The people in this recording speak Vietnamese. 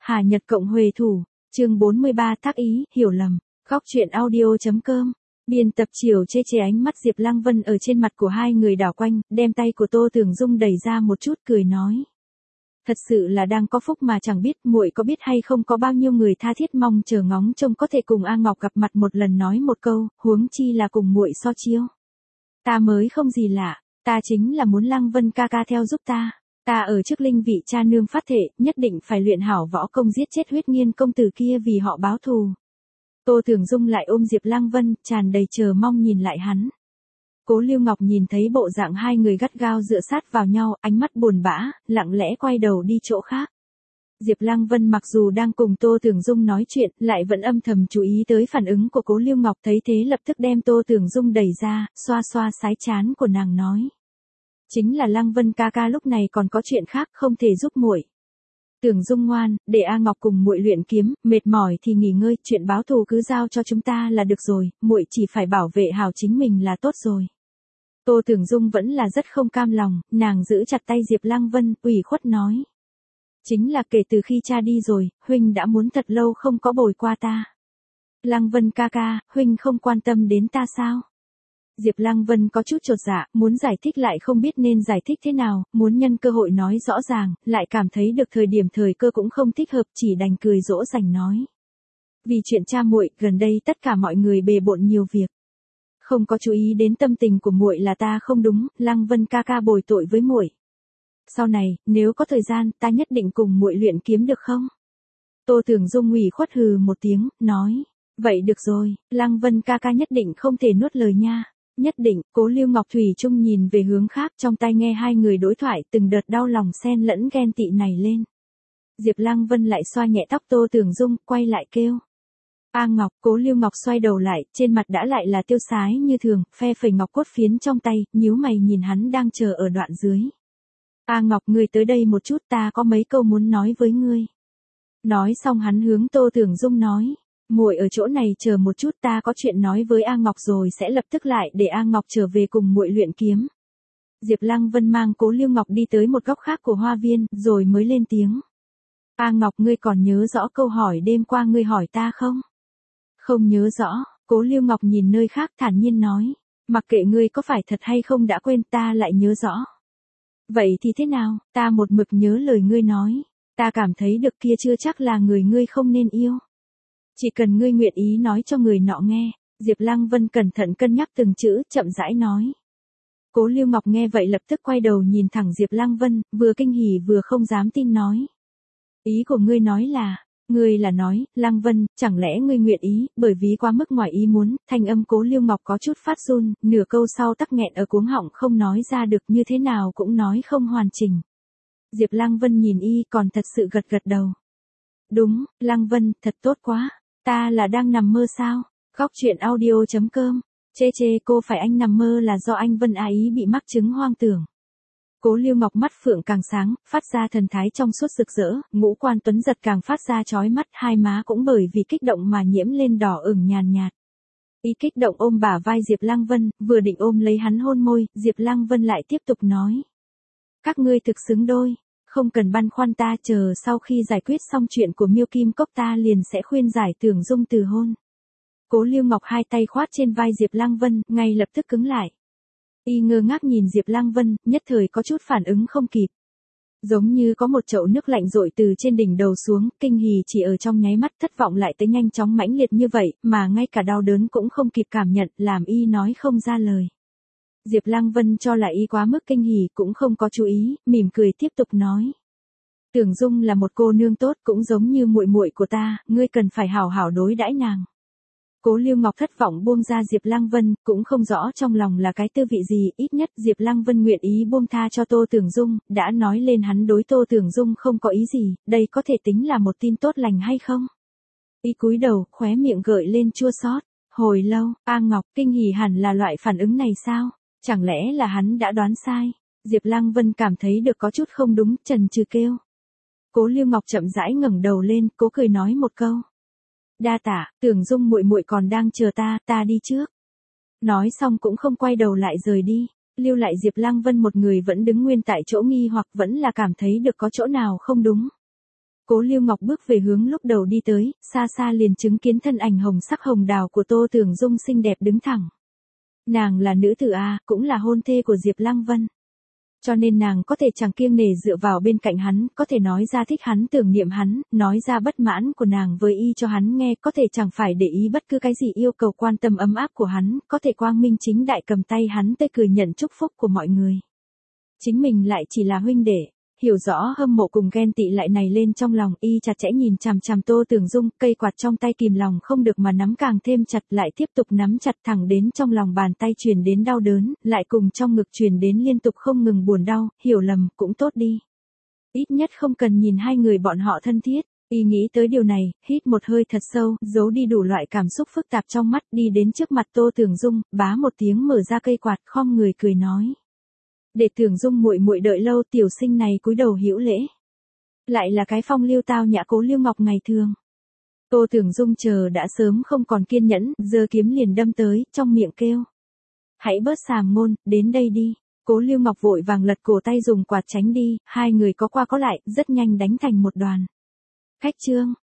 Hà Nhật Cộng Huệ Thủ, chương 43 Thác Ý, hiểu lầm, góc truyện audio.com. Biên tập Chiều chê chê ánh mắt Diệp Lăng Vân ở trên mặt của hai người đảo quanh, đem tay của Tô Tưởng Dung đẩy ra một chút cười nói. Thật sự là đang có phúc mà chẳng biết muội có biết hay không có bao nhiêu người tha thiết mong chờ ngóng trông có thể cùng A Ngọc gặp mặt một lần nói một câu, huống chi là cùng muội so chiêu. Ta mới không gì lạ, ta chính là muốn Lăng Vân ca ca theo giúp ta. Ta ở trước linh vị cha nương phát thệ, nhất định phải luyện hảo võ công giết chết Huyết Nghiên công tử kia vì họ báo thù. Tô Tưởng Dung lại ôm Diệp Lăng Vân, tràn đầy chờ mong nhìn lại hắn. Cố Lưu Ngọc nhìn thấy bộ dạng hai người gắt gao dựa sát vào nhau, ánh mắt buồn bã, lặng lẽ quay đầu đi chỗ khác. Diệp Lăng Vân mặc dù đang cùng Tô Tưởng Dung nói chuyện, lại vẫn âm thầm chú ý tới phản ứng của Cố Lưu Ngọc, thấy thế lập tức đem Tô Tưởng Dung đẩy ra, xoa xoa sái trán của nàng nói. Chính là Lăng Vân ca ca lúc này còn có chuyện khác không thể giúp muội. Tưởng Dung ngoan, để A Ngọc cùng muội luyện kiếm, mệt mỏi thì nghỉ ngơi, chuyện báo thù cứ giao cho chúng ta là được rồi, muội chỉ phải bảo vệ hảo chính mình là tốt rồi. Tô Tưởng Dung vẫn là rất không cam lòng, nàng giữ chặt tay Diệp Lăng Vân, ủy khuất nói. Chính là kể từ khi cha đi rồi, huynh đã muốn thật lâu không có bồi qua ta. Lăng Vân ca ca, huynh không quan tâm đến ta sao? Diệp Lăng Vân có chút chột dạ, muốn giải thích lại không biết nên giải thích thế nào, muốn nhân cơ hội nói rõ ràng, lại cảm thấy được thời cơ cũng không thích hợp, chỉ đành cười dỗ dành nói. Vì chuyện cha muội, gần đây tất cả mọi người bề bộn nhiều việc. Không có chú ý đến tâm tình của muội là ta không đúng, Lăng Vân ca ca bồi tội với muội. Sau này, nếu có thời gian, ta nhất định cùng muội luyện kiếm được không? Tô Tưởng Dung ủy khuất hừ một tiếng, nói. Vậy được rồi, Lăng Vân ca ca nhất định không thể nuốt lời nha. Nhất định, Cố Lưu Ngọc Thủy Trung nhìn về hướng khác, trong tai nghe hai người đối thoại, từng đợt đau lòng xen lẫn ghen tị này lên. Diệp Lăng Vân lại xoa nhẹ tóc Tô Tưởng Dung, quay lại kêu. A Ngọc, Cố Lưu Ngọc xoay đầu lại, trên mặt đã lại là tiêu sái như thường, phe phẩy ngọc cốt phiến trong tay, nhíu mày nhìn hắn đang chờ ở đoạn dưới. A Ngọc, ngươi tới đây một chút, ta có mấy câu muốn nói với ngươi. Nói xong hắn hướng Tô Tưởng Dung nói. Muội ở chỗ này chờ một chút, ta có chuyện nói với A Ngọc rồi sẽ lập tức lại để A Ngọc trở về cùng muội luyện kiếm. Diệp Lăng Vân mang Cố Lưu Ngọc đi tới một góc khác của hoa viên, rồi mới lên tiếng. A Ngọc, ngươi còn nhớ rõ câu hỏi đêm qua ngươi hỏi ta không? Không nhớ rõ, Cố Lưu Ngọc nhìn nơi khác thản nhiên nói. Mặc kệ ngươi có phải thật hay không đã quên, ta lại nhớ rõ. Vậy thì thế nào, ta một mực nhớ lời ngươi nói. Ta cảm thấy được kia chưa chắc là người ngươi không nên yêu. Chỉ cần ngươi nguyện ý nói cho người nọ nghe. Diệp Lăng Vân cẩn thận cân nhắc từng chữ, chậm rãi nói. Cố Lưu Ngọc nghe vậy lập tức quay đầu nhìn thẳng Diệp Lăng Vân, vừa kinh hỉ vừa không dám tin nói. Ý của ngươi nói là, ngươi là nói, Lăng Vân, chẳng lẽ ngươi nguyện ý, bởi vì quá mức ngoài ý muốn, thanh âm Cố Lưu Ngọc có chút phát run, nửa câu sau tắc nghẹn ở cuống họng không nói ra được, như thế nào cũng nói không hoàn chỉnh. Diệp Lăng Vân nhìn y còn thật sự gật gật đầu. Đúng, Lăng Vân, thật tốt quá. Ta là đang nằm mơ sao? Góc truyện audio.com. Chê chê, cô phải anh nằm mơ là do anh Vân Á Ý bị mắc chứng hoang tưởng. Cố Lưu Ngọc mắt phượng càng sáng, phát ra thần thái trong suốt rực rỡ, ngũ quan tuấn giật càng phát ra chói mắt, hai má cũng bởi vì kích động mà nhiễm lên đỏ ửng nhàn nhạt. Ý kích động ôm bả vai Diệp Lăng Vân, vừa định ôm lấy hắn hôn môi, Diệp Lăng Vân lại tiếp tục nói. Các ngươi thực xứng đôi. Không cần băn khoăn, ta chờ sau khi giải quyết xong chuyện của Miêu Kim Cốc ta liền sẽ khuyên giải Tưởng Dung từ hôn. Cố Lưu Ngọc hai tay khoát trên vai Diệp Lăng Vân, ngay lập tức cứng lại. Y ngơ ngác nhìn Diệp Lăng Vân, nhất thời có chút phản ứng không kịp. Giống như có một chậu nước lạnh dội từ trên đỉnh đầu xuống, kinh hỉ chỉ ở trong nháy mắt, thất vọng lại tới nhanh chóng mãnh liệt như vậy, mà ngay cả đau đớn cũng không kịp cảm nhận, làm y nói không ra lời. Diệp Lăng Vân cho là y quá mức kinh hỉ cũng không có chú ý, mỉm cười tiếp tục nói. Tưởng Dung là một cô nương tốt, cũng giống như muội muội của ta, ngươi cần phải hảo hảo đối đãi nàng. Cố Lưu Ngọc thất vọng buông ra Diệp Lăng Vân, cũng không rõ trong lòng là cái tư vị gì, ít nhất Diệp Lăng Vân nguyện ý buông tha cho Tô Tưởng Dung, đã nói lên hắn đối Tô Tưởng Dung không có ý gì, đây có thể tính là một tin tốt lành hay không? Y cúi đầu, khóe miệng gợi lên chua xót. Hồi lâu, A Ngọc, kinh hỉ hẳn là loại phản ứng này sao? Chẳng lẽ là hắn đã đoán sai? Diệp Lăng Vân cảm thấy được có chút không đúng, chần chừ kêu. Cố Lưu Ngọc chậm rãi ngẩng đầu lên, cố cười nói một câu. Đa tạ, Tưởng Dung muội muội còn đang chờ ta, ta đi trước. Nói xong cũng không quay đầu lại rời đi, lưu lại Diệp Lăng Vân một người vẫn đứng nguyên tại chỗ nghi hoặc vẫn là cảm thấy được có chỗ nào không đúng. Cố Lưu Ngọc bước về hướng lúc đầu đi tới, xa xa liền chứng kiến thân ảnh hồng sắc hồng đào của Tô Tưởng Dung xinh đẹp đứng thẳng. Nàng là nữ tử A, cũng là hôn thê của Diệp Lăng Vân. Cho nên nàng có thể chẳng kiêng nể dựa vào bên cạnh hắn, có thể nói ra thích hắn, tưởng niệm hắn, nói ra bất mãn của nàng với y cho hắn nghe, có thể chẳng phải để ý bất cứ cái gì yêu cầu quan tâm ấm áp của hắn, có thể quang minh chính đại cầm tay hắn tươi cười nhận chúc phúc của mọi người. Chính mình lại chỉ là huynh đệ. Hiểu rõ hâm mộ cùng ghen tị lại này lên trong lòng, y chặt chẽ nhìn chằm chằm Tô Tưởng Dung, cây quạt trong tay kìm lòng không được mà nắm càng thêm chặt, lại tiếp tục nắm chặt thẳng đến trong lòng bàn tay truyền đến đau đớn, lại cùng trong ngực truyền đến liên tục không ngừng buồn đau, hiểu lầm, cũng tốt đi. Ít nhất không cần nhìn hai người bọn họ thân thiết. Y nghĩ tới điều này, hít một hơi thật sâu, giấu đi đủ loại cảm xúc phức tạp trong mắt, đi đến trước mặt Tô Tưởng Dung, bá một tiếng mở ra cây quạt, khom người cười nói. Để Tưởng Dung muội muội đợi lâu, tiểu sinh này cúi đầu hữu lễ. Lại là cái phong lưu tao nhã Cố Lưu Ngọc ngày thường. Tô Tưởng Dung chờ đã sớm không còn kiên nhẫn, giơ kiếm liền đâm tới, trong miệng kêu. Hãy bớt sàm ngôn, đến đây đi. Cố Lưu Ngọc vội vàng lật cổ tay dùng quạt tránh đi, hai người có qua có lại, rất nhanh đánh thành một đoàn. Khách trương,